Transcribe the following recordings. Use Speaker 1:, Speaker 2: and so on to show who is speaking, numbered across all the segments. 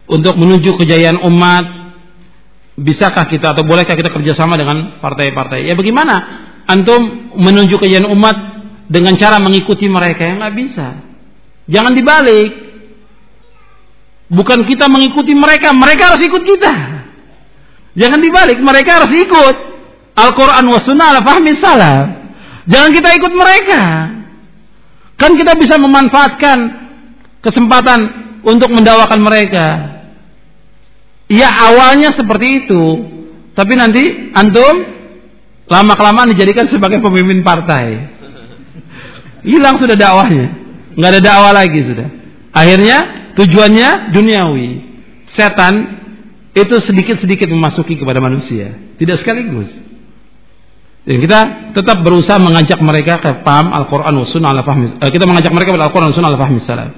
Speaker 1: untuk menuju kejayaan umat, bisakah kita atau bolehkah kita kerjasama dengan partai-partai? Ya bagaimana antum menuju kejayaan umat dengan cara mengikuti mereka? Ya nggak bisa. Jangan dibalik. Bukan kita mengikuti mereka, mereka harus ikut kita. Jangan dibalik, mereka harus ikut Al-Quran wa sunnah ala fahmi salaf. Jangan kita ikut mereka. Kan kita bisa memanfaatkan kesempatan untuk mendakwakan mereka. Ya awalnya seperti itu, tapi nanti antum lama-kelamaan dijadikan sebagai pemimpin partai. Hilang sudah dakwahnya, nggak ada dakwah lagi sudah. Akhirnya tujuannya duniawi. Setan itu sedikit-sedikit memasuki kepada manusia, tidak sekaligus. Dan kita tetap berusaha mengajak mereka ke paham Al-Quran wa sunnah ala fahmi. Kita mengajak mereka pada Al-Quran wa sunnah ala fahmi salaf.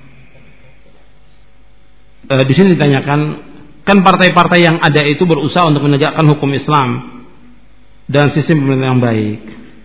Speaker 1: Di sini ditanyakan, kan partai-partai yang ada itu berusaha untuk menegakkan hukum Islam dan sistem pemerintahan yang baik.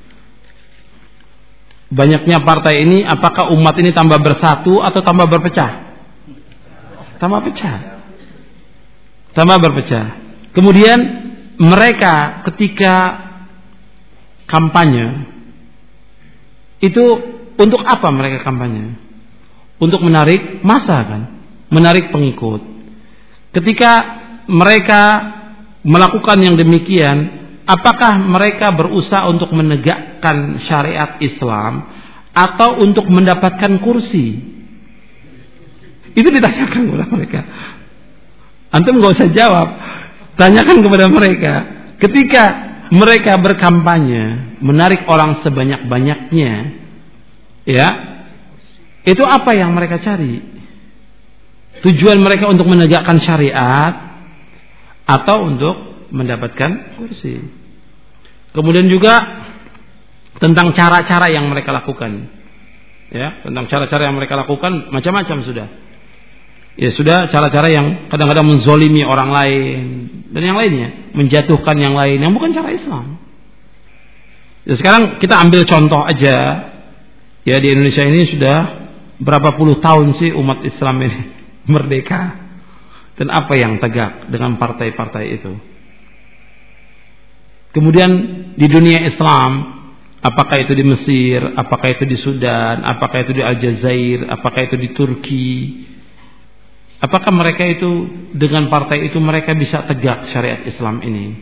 Speaker 1: Banyaknya partai ini, apakah umat ini tambah bersatu atau tambah berpecah? Tambah pecah. Tambah berpecah. Kemudian mereka ketika kampanye itu untuk apa mereka kampanye? Untuk menarik massa kan, menarik pengikut. Ketika mereka melakukan yang demikian, apakah mereka berusaha untuk menegakkan syariat Islam atau untuk mendapatkan kursi? Itu ditanyakan kepada mereka. Antum nggak usah jawab, tanyakan kepada mereka. Ketika mereka berkampanye, menarik orang sebanyak-banyaknya, ya, itu apa yang mereka cari? Tujuan mereka untuk menegakkan syariat atau untuk mendapatkan kursi? Kemudian juga tentang cara-cara yang mereka lakukan, ya, tentang cara-cara yang mereka lakukan macam-macam sudah. Ya sudah, cara-cara yang kadang-kadang menzolimi orang lain dan yang lainnya, menjatuhkan yang lain yang bukan cara Islam. Ya, sekarang kita ambil contoh aja, ya di Indonesia ini sudah berapa puluh tahun sih umat Islam ini merdeka, dan apa yang tegak dengan partai-partai itu. Kemudian di dunia Islam, apakah itu di Mesir, apakah itu di Sudan, apakah itu di Aljazair, apakah itu di Turki, apakah mereka itu dengan partai itu mereka bisa tegak syariat Islam ini?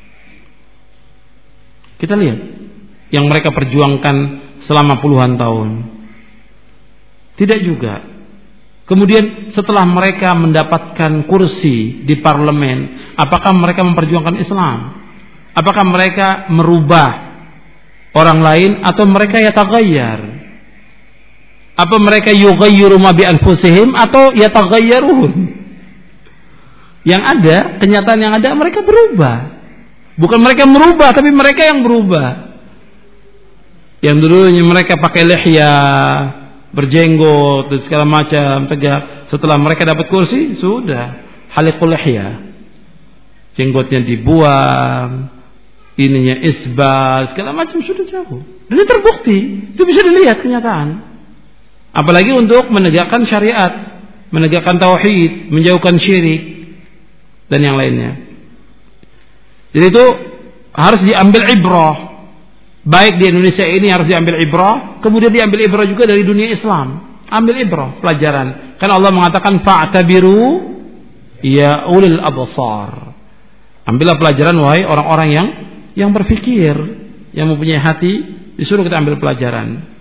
Speaker 1: Kita lihat yang mereka perjuangkan selama puluhan tahun. Tidak juga. Kemudian setelah mereka mendapatkan kursi di parlemen, apakah mereka memperjuangkan Islam? Apakah mereka merubah orang lain atau mereka yataghayyar? Apa mereka yughayyiru ma bi anfusihim atau yataghayyarun? Yang ada, kenyataan yang ada, mereka berubah. Bukan mereka merubah, tapi mereka yang berubah. Yang dulunya mereka pakai lihya, berjenggot dan segala macam tegak, setelah mereka dapat kursi, sudah haliqul lihya, jenggotnya dibuang, ininya isbal, segala macam sudah jauh. Dan itu terbukti, itu bisa dilihat kenyataan. Apalagi untuk menegakkan syariat, menegakkan tauhid, menjauhkan syirik dan yang lainnya. Jadi itu harus diambil ibrah. Baik di Indonesia ini harus diambil ibrah, kemudian diambil ibrah juga dari dunia Islam. Ambil ibrah, pelajaran. Kan Allah mengatakan fa'tabiru ya ulil absar. Ambillah pelajaran wahai orang-orang yang berfikir, yang mempunyai hati, disuruh kita ambil pelajaran.